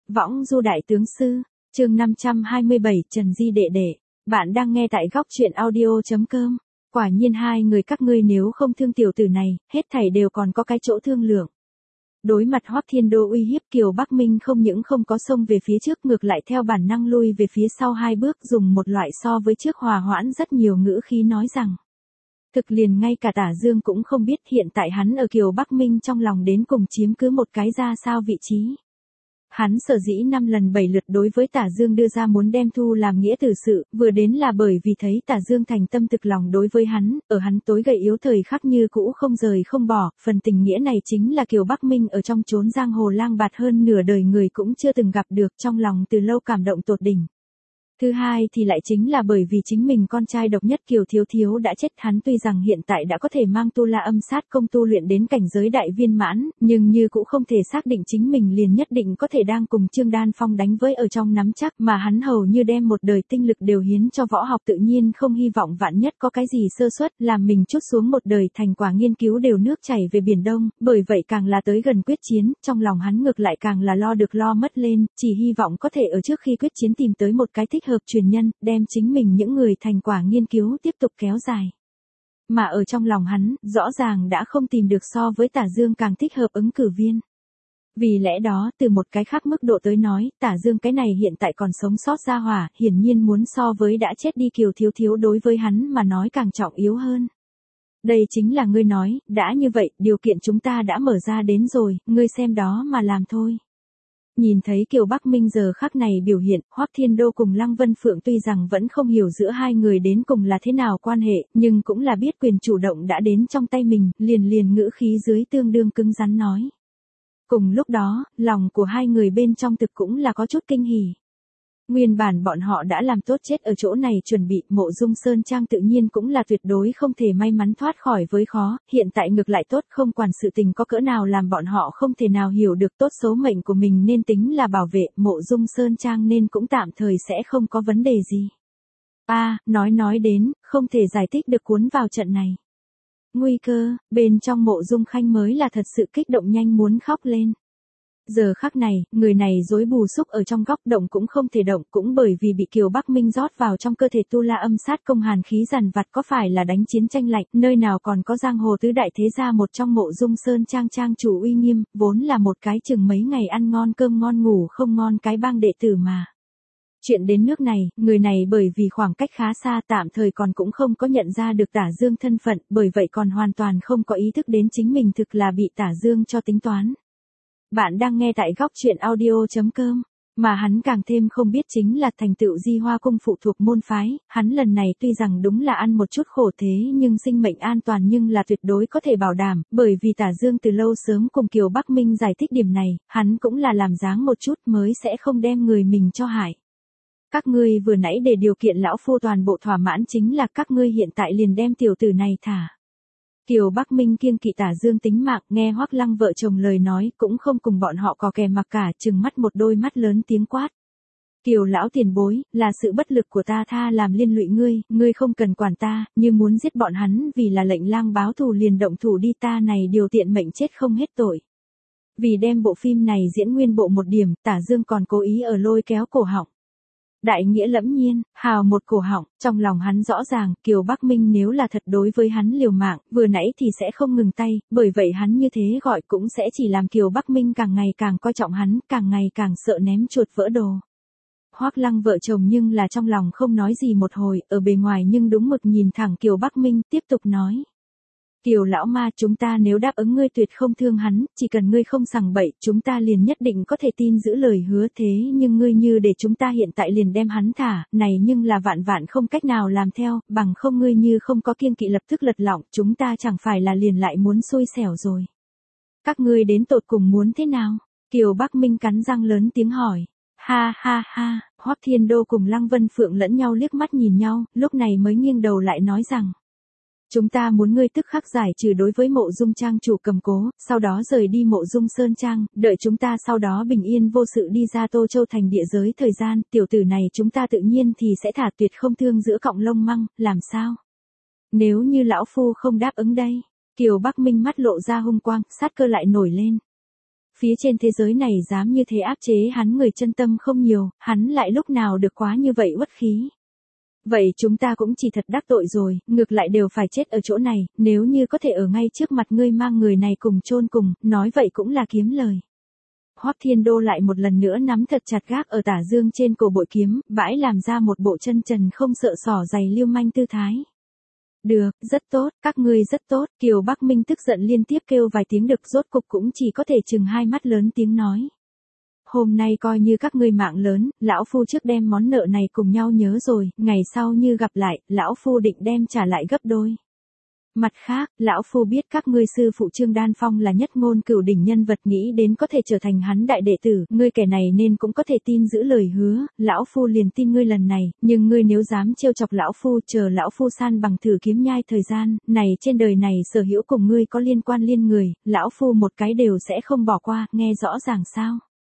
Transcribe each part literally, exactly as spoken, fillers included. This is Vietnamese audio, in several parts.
Võng du đại tướng sư, chương năm trăm hai mươi bảy Trần Di đệ đệ. Bạn đang nghe tại góc truyện audio.com. Quả nhiên hai người các ngươi nếu không thương tiểu tử này, hết thảy đều còn có cái chỗ thương lượng. Đối mặt Hoắc Thiên Đô uy hiếp, Kiều Bắc Minh không những không có xông về phía trước, ngược lại theo bản năng lui về phía sau hai bước, dùng một loại so với trước hòa hoãn rất nhiều ngữ khí nói rằng. Thực liền ngay cả Tả Dương cũng không biết hiện tại hắn ở Kiều Bắc Minh trong lòng đến cùng chiếm cứ một cái ra sao vị trí. Hắn sở dĩ năm lần bảy lượt đối với Tả Dương đưa ra muốn đem thu làm nghĩa tử sự, vừa đến là bởi vì thấy Tả Dương thành tâm thực lòng đối với hắn, ở hắn tối gầy yếu thời khắc như cũ không rời không bỏ, phần tình nghĩa này chính là Kiều Bắc Minh ở trong chốn giang hồ lang bạt hơn nửa đời người cũng chưa từng gặp được, trong lòng từ lâu cảm động tột đỉnh. Thứ hai thì lại chính là bởi vì chính mình con trai độc nhất Kiều Thiếu Thiếu đã chết, hắn tuy rằng hiện tại đã có thể mang tu la âm sát công tu luyện đến cảnh giới đại viên mãn, nhưng như cũng không thể xác định chính mình liền nhất định có thể đang cùng Trương Đan Phong đánh với ở trong nắm chắc, mà hắn hầu như đem một đời tinh lực đều hiến cho võ học, tự nhiên không hy vọng vạn nhất có cái gì sơ suất, làm mình trút xuống một đời thành quả nghiên cứu đều nước chảy về biển đông, bởi vậy càng là tới gần quyết chiến, trong lòng hắn ngược lại càng là lo được lo mất lên, chỉ hy vọng có thể ở trước khi quyết chiến tìm tới một cái thích hợp truyền nhân, đem chính mình những người thành quả nghiên cứu tiếp tục kéo dài. Mà ở trong lòng hắn, rõ ràng đã không tìm được so với Tả Dương càng thích hợp ứng cử viên. Vì lẽ đó, từ một cái khác mức độ tới nói, Tả Dương cái này hiện tại còn sống sót ra hỏa, hiển nhiên muốn so với đã chết đi Kiều Thiếu Thiếu đối với hắn mà nói càng trọng yếu hơn. Đây chính là ngươi nói, đã như vậy, điều kiện chúng ta đã mở ra đến rồi, ngươi xem đó mà làm thôi. Nhìn thấy Kiều Bắc Minh giờ khắc này biểu hiện, Hoắc Thiên Đô cùng Lăng Vân Phượng tuy rằng vẫn không hiểu giữa hai người đến cùng là thế nào quan hệ, nhưng cũng là biết quyền chủ động đã đến trong tay mình, liền liền ngữ khí dưới tương đương cứng rắn nói. Cùng lúc đó, lòng của hai người bên trong thực cũng là có chút kinh hỉ. Nguyên bản bọn họ đã làm tốt chết ở chỗ này chuẩn bị, Mộ Dung Sơn Trang tự nhiên cũng là tuyệt đối không thể may mắn thoát khỏi với khó, hiện tại ngược lại tốt, không quản sự tình có cỡ nào làm bọn họ không thể nào hiểu được, tốt số mệnh của mình nên tính là bảo vệ, Mộ Dung Sơn Trang nên cũng tạm thời sẽ không có vấn đề gì. A, à, nói nói đến, không thể giải thích được cuốn vào trận này. Nguy cơ, bên trong Mộ Dung Khanh mới là thật sự kích động nhanh muốn khóc lên. Giờ khắc này, người này rối bù xúc ở trong góc, động cũng không thể động, cũng bởi vì bị Kiều Bắc Minh rót vào trong cơ thể tu la âm sát công hàn khí dằn vặt, có phải là đánh chiến tranh lạnh, nơi nào còn có giang hồ tứ đại thế gia một trong Mộ Dung Sơn Trang trang chủ uy nghiêm, vốn là một cái chừng mấy ngày ăn ngon cơm ngon ngủ không ngon cái bang đệ tử mà. Chuyện đến nước này, người này bởi vì khoảng cách khá xa tạm thời còn cũng không có nhận ra được Tả Dương thân phận, bởi vậy còn hoàn toàn không có ý thức đến chính mình thực là bị Tả Dương cho tính toán. Bạn đang nghe tại góc truyện audio.com, mà hắn càng thêm không biết chính là thành tựu Di Hoa Cung phụ thuộc môn phái, hắn lần này tuy rằng đúng là ăn một chút khổ thế nhưng sinh mệnh an toàn nhưng là tuyệt đối có thể bảo đảm, bởi vì Tả Dương từ lâu sớm cùng Kiều Bắc Minh giải thích điểm này, hắn cũng là làm dáng một chút mới sẽ không đem người mình cho hại. Các ngươi vừa nãy để điều kiện lão phu toàn bộ thỏa mãn chính là các ngươi hiện tại liền đem tiểu tử này thả. Kiều Bắc Minh kiêng kỵ Tả Dương tính mạng, nghe Hoắc Lăng vợ chồng lời nói, cũng không cùng bọn họ cò kè mặc cả, trừng mắt một đôi mắt lớn tiếng quát. Kiều lão tiền bối, là sự bất lực của ta tha làm liên lụy ngươi, ngươi không cần quản ta, như muốn giết bọn hắn vì là lệnh lang báo thù liền động thủ đi, ta này điều tiện mệnh chết không hết tội. Vì đem bộ phim này diễn nguyên bộ một điểm, Tả Dương còn cố ý ở lôi kéo cổ họng. Đại nghĩa lẫm nhiên, hào một cổ họng, trong lòng hắn rõ ràng, Kiều Bắc Minh nếu là thật đối với hắn liều mạng, vừa nãy thì sẽ không ngừng tay, bởi vậy hắn như thế gọi cũng sẽ chỉ làm Kiều Bắc Minh càng ngày càng coi trọng hắn, càng ngày càng sợ ném chuột vỡ đồ. Hoắc Lăng vợ chồng nhưng là trong lòng không nói gì một hồi, ở bề ngoài nhưng đúng mực nhìn thẳng Kiều Bắc Minh, tiếp tục nói. Kiều lão ma, chúng ta nếu đáp ứng ngươi tuyệt không thương hắn, chỉ cần ngươi không sằng bậy, chúng ta liền nhất định có thể tin giữ lời hứa, thế nhưng ngươi như để chúng ta hiện tại liền đem hắn thả, này nhưng là vạn vạn không cách nào làm theo, bằng không ngươi như không có kiêng kỵ lập tức lật lọng, chúng ta chẳng phải là liền lại muốn xui xẻo rồi. Các ngươi đến tột cùng muốn thế nào? Kiều Bắc Minh cắn răng lớn tiếng hỏi. Ha ha ha, Hoắc Thiên Đô cùng Lăng Vân Phượng lẫn nhau liếc mắt nhìn nhau, lúc này mới nghiêng đầu lại nói rằng. Chúng ta muốn ngươi tức khắc giải trừ đối với Mộ Dung Trang chủ cầm cố, sau đó rời đi Mộ Dung Sơn Trang, đợi chúng ta sau đó bình yên vô sự đi ra Tô Châu thành địa giới thời gian, tiểu tử này chúng ta tự nhiên thì sẽ thả tuyệt không thương giữa cọng lông măng, làm sao? Nếu như lão phu không đáp ứng đây, Kiều Bắc Minh mắt lộ ra hung quang, sát cơ lại nổi lên. Phía trên thế giới này dám như thế áp chế hắn người chân tâm không nhiều, hắn lại lúc nào được quá như vậy uất khí. Vậy chúng ta cũng chỉ thật đắc tội rồi, ngược lại đều phải chết ở chỗ này, nếu như có thể ở ngay trước mặt ngươi mang người này cùng chôn cùng, nói vậy cũng là kiếm lời. Hoắc Thiên Đô lại một lần nữa nắm thật chặt gác ở tả dương trên cổ bội kiếm, bãi làm ra một bộ chân trần không sợ sỏ giày lưu manh tư thái. Được, rất tốt, các ngươi rất tốt, Kiều Bắc Minh tức giận liên tiếp kêu vài tiếng được rốt cục cũng chỉ có thể chừng hai mắt lớn tiếng nói. Hôm nay coi như các ngươi mạng lớn, lão phu trước đem món nợ này cùng nhau nhớ rồi, ngày sau như gặp lại, lão phu định đem trả lại gấp đôi. Mặt khác, lão phu biết các ngươi sư phụ Trương Đan Phong là nhất ngôn cửu đỉnh nhân vật, nghĩ đến có thể trở thành hắn đại đệ tử, ngươi kẻ này nên cũng có thể tin giữ lời hứa, lão phu liền tin ngươi lần này, nhưng ngươi nếu dám trêu chọc lão phu, chờ lão phu san bằng thử kiếm nhai thời gian, này trên đời này sở hữu cùng ngươi có liên quan liên người, lão phu một cái đều sẽ không bỏ qua, nghe rõ ràng sao?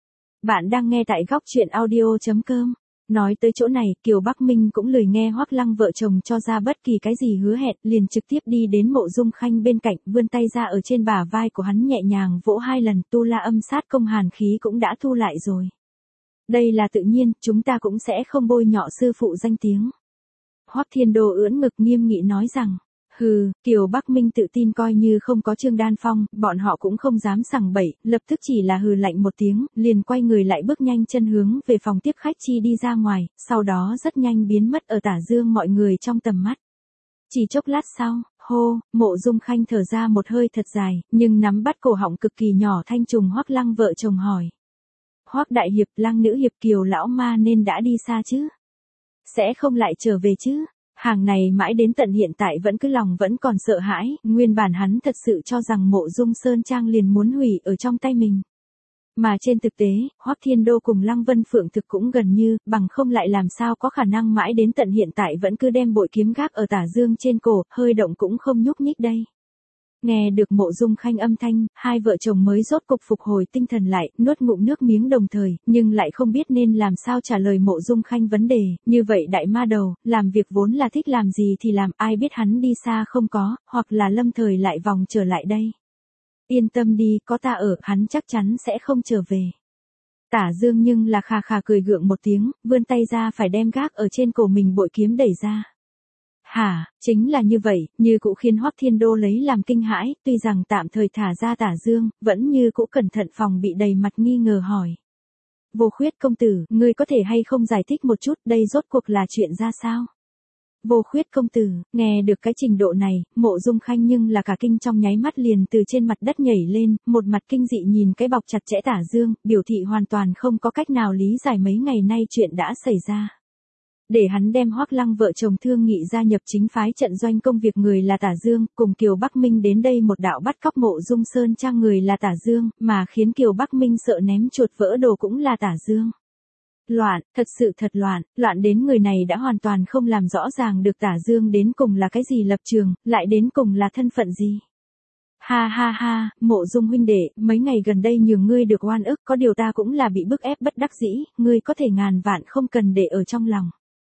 Bạn đang nghe tại góc truyện audio chấm com. Nói tới chỗ này, Kiều Bắc Minh cũng lười nghe Hoắc Lăng vợ chồng cho ra bất kỳ cái gì hứa hẹn, liền trực tiếp đi đến Mộ Dung Khanh bên cạnh, vươn tay ra ở trên bả vai của hắn nhẹ nhàng vỗ hai lần, tu la âm sát công hàn khí cũng đã thu lại rồi. Đây là tự nhiên, chúng ta cũng sẽ không bôi nhọ sư phụ danh tiếng. Hoắc Thiên Đô ưỡn ngực nghiêm nghị nói rằng. Hừ, Kiều Bắc Minh tự tin coi như không có Trương Đan Phong, bọn họ cũng không dám sằng bậy, lập tức chỉ là hừ lạnh một tiếng, liền quay người lại bước nhanh chân hướng về phòng tiếp khách chi đi ra ngoài, sau đó rất nhanh biến mất ở tả dương mọi người trong tầm mắt. Chỉ chốc lát sau, hô, Mộ Dung Khanh thở ra một hơi thật dài, nhưng nắm bắt cổ họng cực kỳ nhỏ thanh trùng Hoắc Lăng vợ chồng hỏi. Hoắc đại hiệp, Lăng nữ hiệp, Kiều lão ma nên đã đi xa chứ? Sẽ không lại trở về chứ? Hàng này mãi đến tận hiện tại vẫn cứ lòng vẫn còn sợ hãi, nguyên bản hắn thật sự cho rằng Mộ Dung Sơn Trang liền muốn hủy ở trong tay mình. Mà trên thực tế, Hoắc Thiên Đô cùng Lăng Vân Phượng thực cũng gần như, bằng không lại làm sao có khả năng mãi đến tận hiện tại vẫn cứ đem bội kiếm gác ở tả dương trên cổ, hơi động cũng không nhúc nhích đây. Nghe được Mộ Dung Khanh âm thanh, hai vợ chồng mới rốt cục phục hồi tinh thần lại, nuốt ngụm nước miếng đồng thời, nhưng lại không biết nên làm sao trả lời Mộ Dung Khanh vấn đề, như vậy đại ma đầu, làm việc vốn là thích làm gì thì làm, ai biết hắn đi xa không có, hoặc là lâm thời lại vòng trở lại đây. Yên tâm đi, có ta ở, hắn chắc chắn sẽ không trở về. Tả Dương nhưng là khà khà cười gượng một tiếng, vươn tay ra phải đem gác ở trên cổ mình bội kiếm đẩy ra. Hả, chính là như vậy, như cũ khiến Hoắc Thiên Đô lấy làm kinh hãi, tuy rằng tạm thời thả ra Tả Dương, vẫn như cũ cẩn thận phòng bị đầy mặt nghi ngờ hỏi. Vô Khuyết công tử, ngươi có thể hay không giải thích một chút, đây rốt cuộc là chuyện ra sao? Vô Khuyết công tử, nghe được cái trình độ này, Mộ Dung Khanh nhưng là cả kinh trong nháy mắt liền từ trên mặt đất nhảy lên, một mặt kinh dị nhìn cái bọc chặt chẽ Tả Dương, biểu thị hoàn toàn không có cách nào lý giải mấy ngày nay chuyện đã xảy ra. Để hắn đem Hoắc Lăng vợ chồng thương nghị gia nhập chính phái trận doanh công việc người là Tả Dương, cùng Kiều Bắc Minh đến đây một đạo bắt cóc Mộ Dung Sơn Trang người là Tả Dương, mà khiến Kiều Bắc Minh sợ ném chuột vỡ đồ cũng là Tả Dương. Loạn, thật sự thật loạn, loạn đến người này đã hoàn toàn không làm rõ ràng được Tả Dương đến cùng là cái gì lập trường, lại đến cùng là thân phận gì. Ha ha ha, Mộ Dung huynh đệ, mấy ngày gần đây nhường ngươi được oan ức, có điều ta cũng là bị bức ép bất đắc dĩ, ngươi có thể ngàn vạn không cần để ở trong lòng.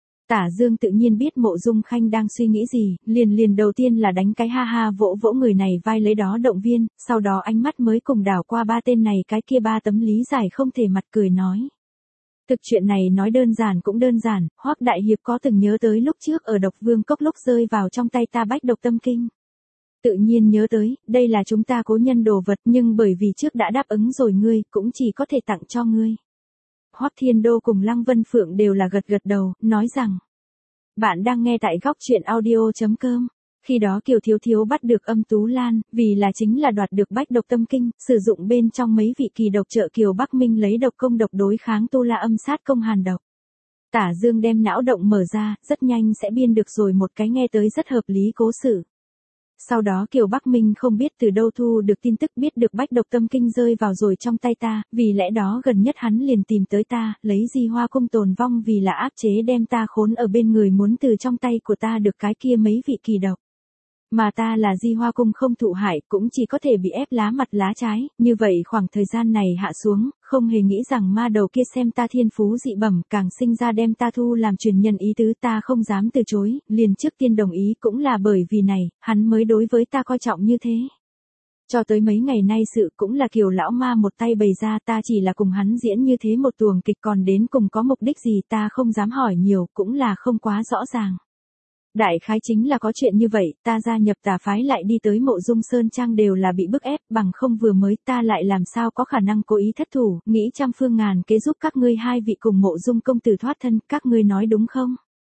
Tả Dương tự nhiên biết Mộ Dung Khanh đang suy nghĩ gì, liền liền đầu tiên là đánh cái ha ha vỗ vỗ người này vai lấy đó động viên, sau đó ánh mắt mới cùng đảo qua ba tên này cái kia ba tấm lý giải không thể mặt cười nói. Thực chuyện này nói đơn giản cũng đơn giản, Hoắc đại hiệp có từng nhớ tới lúc trước ở Độc Vương Cốc lúc rơi vào trong tay ta bách độc tâm kinh. Tự nhiên nhớ tới, đây là chúng ta cố nhân đồ vật nhưng bởi vì trước đã đáp ứng rồi ngươi, cũng chỉ có thể tặng cho ngươi. Hoắc Thiên Đô cùng Lăng Vân Phượng đều là gật gật đầu, nói rằng. Bạn đang nghe tại góc truyện audio chấm com. Khi đó Kiều Thiếu Thiếu bắt được Âm Tú Lan, vì là chính là đoạt được bách độc tâm kinh, sử dụng bên trong mấy vị kỳ độc trợ Kiều Bắc Minh lấy độc công độc đối kháng tu la âm sát công hàn độc. Tả Dương đem não động mở ra, rất nhanh sẽ biên được rồi một cái nghe tới rất hợp lý cố sự. Sau đó Kiều Bắc Minh không biết từ đâu thu được tin tức biết được bách độc tâm kinh rơi vào rồi trong tay ta, vì lẽ đó gần nhất hắn liền tìm tới ta, lấy Di Hoa cung tồn vong vì là áp chế đem ta khốn ở bên người muốn từ trong tay của ta được cái kia mấy vị kỳ độc. Mà ta là Di Hoa cung không thụ hại, cũng chỉ có thể bị ép lá mặt lá trái, như vậy khoảng thời gian này hạ xuống, không hề nghĩ rằng ma đầu kia xem ta thiên phú dị bẩm, càng sinh ra đem ta thu làm truyền nhân ý tứ, ta không dám từ chối, liền trước tiên đồng ý cũng là bởi vì này, hắn mới đối với ta coi trọng như thế. Cho tới mấy ngày nay sự cũng là Kiều lão ma một tay bày ra, ta chỉ là cùng hắn diễn như thế một tuồng kịch, còn đến cùng có mục đích gì ta không dám hỏi nhiều, cũng là không quá rõ ràng. Đại khái chính là có chuyện như vậy, ta gia nhập tà phái lại đi tới Mộ Dung Sơn Trang đều là bị bức ép, bằng không vừa mới ta lại làm sao có khả năng cố ý thất thủ, nghĩ trăm phương ngàn kế giúp các ngươi hai vị cùng Mộ Dung công tử thoát thân, các ngươi nói đúng không?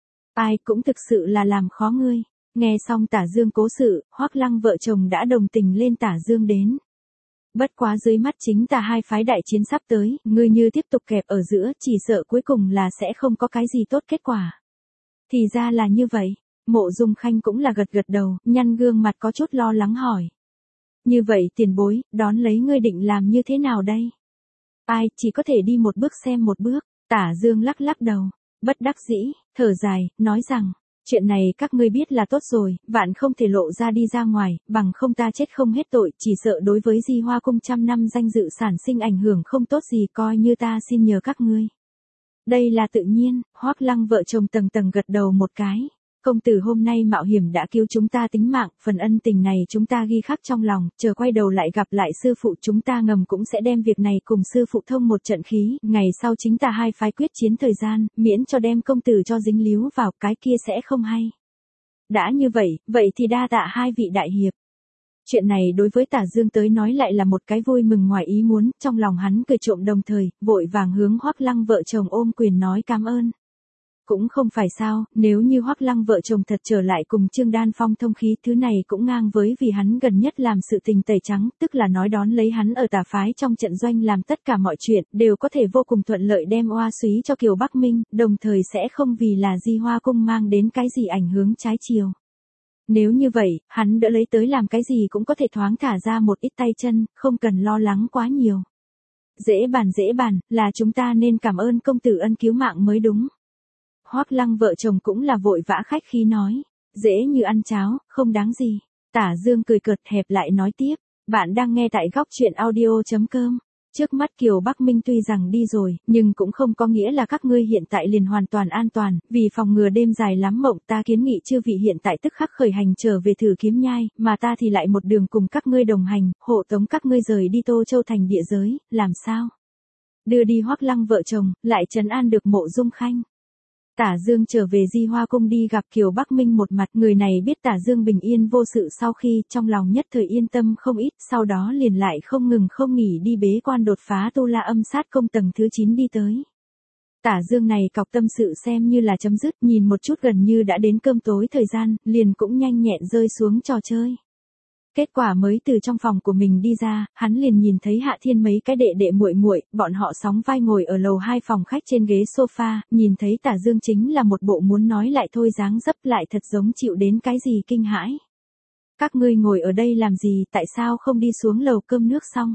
Ai cũng thực sự là làm khó ngươi. Nghe xong Tả Dương cố sự, Hoắc Lăng vợ chồng đã đồng tình lên Tả Dương đến. Bất quá dưới mắt chính tà hai phái đại chiến sắp tới, ngươi như tiếp tục kẹp ở giữa, chỉ sợ cuối cùng là sẽ không có cái gì tốt kết quả. Thì ra là như vậy. Mộ Dung Khanh cũng là gật gật đầu, nhăn gương mặt có chút lo lắng hỏi. Như vậy tiền bối, đón lấy ngươi định làm như thế nào đây? Ai, chỉ có thể đi một bước xem một bước. Tả Dương lắc lắc đầu, bất đắc dĩ, thở dài, nói rằng, chuyện này các ngươi biết là tốt rồi, vạn không thể lộ ra đi ra ngoài, bằng không ta chết không hết tội, chỉ sợ đối với Di Hoa Cung trăm năm danh dự sản sinh ảnh hưởng không tốt gì, coi như ta xin nhờ các ngươi. Đây là tự nhiên, Hoắc Lăng vợ chồng tầng tầng gật đầu một cái. Công tử hôm nay mạo hiểm đã cứu chúng ta tính mạng, phần ân tình này chúng ta ghi khắc trong lòng, chờ quay đầu lại gặp lại sư phụ chúng ta ngầm cũng sẽ đem việc này cùng sư phụ thông một trận khí, ngày sau chính ta hai phái quyết chiến thời gian, miễn cho đem công tử cho dính líu vào, cái kia sẽ không hay. Đã như vậy, vậy thì đa tạ hai vị đại hiệp. Chuyện này đối với Tả Dương tới nói lại là một cái vui mừng ngoài ý muốn, trong lòng hắn cười trộm đồng thời, vội vàng hướng Hoắc Lăng vợ chồng ôm quyền nói cảm ơn. Cũng không phải sao, nếu như Hoắc Lăng vợ chồng thật trở lại cùng Trương Đan Phong thông khí, thứ này cũng ngang với vì hắn gần nhất làm sự tình tẩy trắng, tức là nói đón lấy hắn ở tà phái trong trận doanh làm tất cả mọi chuyện, đều có thể vô cùng thuận lợi đem oa súy cho Kiều Bắc Minh, đồng thời sẽ không vì là Di Hoa Cung mang đến cái gì ảnh hưởng trái chiều. Nếu như vậy, hắn đỡ lấy tới làm cái gì cũng có thể thoáng thả ra một ít tay chân, không cần lo lắng quá nhiều. Dễ bàn dễ bàn, là chúng ta nên cảm ơn công tử ân cứu mạng mới đúng. Hoắc Lăng vợ chồng cũng là vội vã khách khí nói, dễ như ăn cháo, không đáng gì. Tả Dương cười cợt hẹp lại nói tiếp, bạn đang nghe tại góc truyện audio chấm com. Trước mắt Kiều Bắc Minh tuy rằng đi rồi, nhưng cũng không có nghĩa là các ngươi hiện tại liền hoàn toàn an toàn, vì phòng ngừa đêm dài lắm mộng ta kiến nghị chư vị hiện tại tức khắc khởi hành trở về Thử Kiếm Nhai, mà ta thì lại một đường cùng các ngươi đồng hành, hộ tống các ngươi rời đi Tô Châu thành địa giới, làm sao? Đưa đi Hoắc Lăng vợ chồng, lại trấn an được Mộ Dung Khanh. Tả Dương trở về Di Hoa Cung đi gặp Kiều Bắc Minh một mặt, người này biết Tả Dương bình yên vô sự sau khi trong lòng nhất thời yên tâm không ít, sau đó liền lại không ngừng không nghỉ đi bế quan đột phá tu la âm sát công tầng thứ chín đi tới. Tả Dương này cọc tâm sự xem như là chấm dứt, nhìn một chút gần như đã đến cơm tối thời gian, liền cũng nhanh nhẹn rơi xuống trò chơi. Kết quả mới từ trong phòng của mình đi ra, hắn liền nhìn thấy Hạ Thiên mấy cái đệ đệ muội muội, bọn họ sóng vai ngồi ở lầu hai phòng khách trên ghế sofa, nhìn thấy Tả Dương chính là một bộ muốn nói lại thôi dáng dấp, lại thật giống chịu đến cái gì kinh hãi. Các ngươi ngồi ở đây làm gì, tại sao không đi xuống lầu cơm nước xong?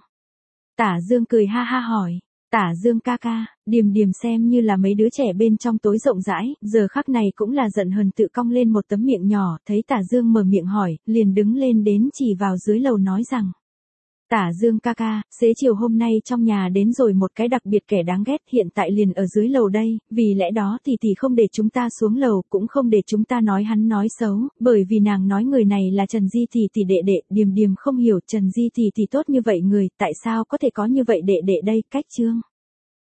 Tả Dương cười ha ha hỏi. Tả Dương ca ca, Điềm Điềm xem như là mấy đứa trẻ bên trong tối rộng rãi, giờ khắc này cũng là giận hờn tự cong lên một tấm miệng nhỏ, thấy Tả Dương mở miệng hỏi, liền đứng lên đến chỉ vào dưới lầu nói rằng. Tả Dương ca ca, xế chiều hôm nay trong nhà đến rồi một cái đặc biệt kẻ đáng ghét, hiện tại liền ở dưới lầu đây, vì lẽ đó thì thì không để chúng ta xuống lầu, cũng không để chúng ta nói hắn nói xấu, bởi vì nàng nói người này là Trần Di thì thì đệ đệ, Điềm Điềm không hiểu Trần Di thì thì tốt như vậy người, tại sao có thể có như vậy đệ đệ đây, cách Trương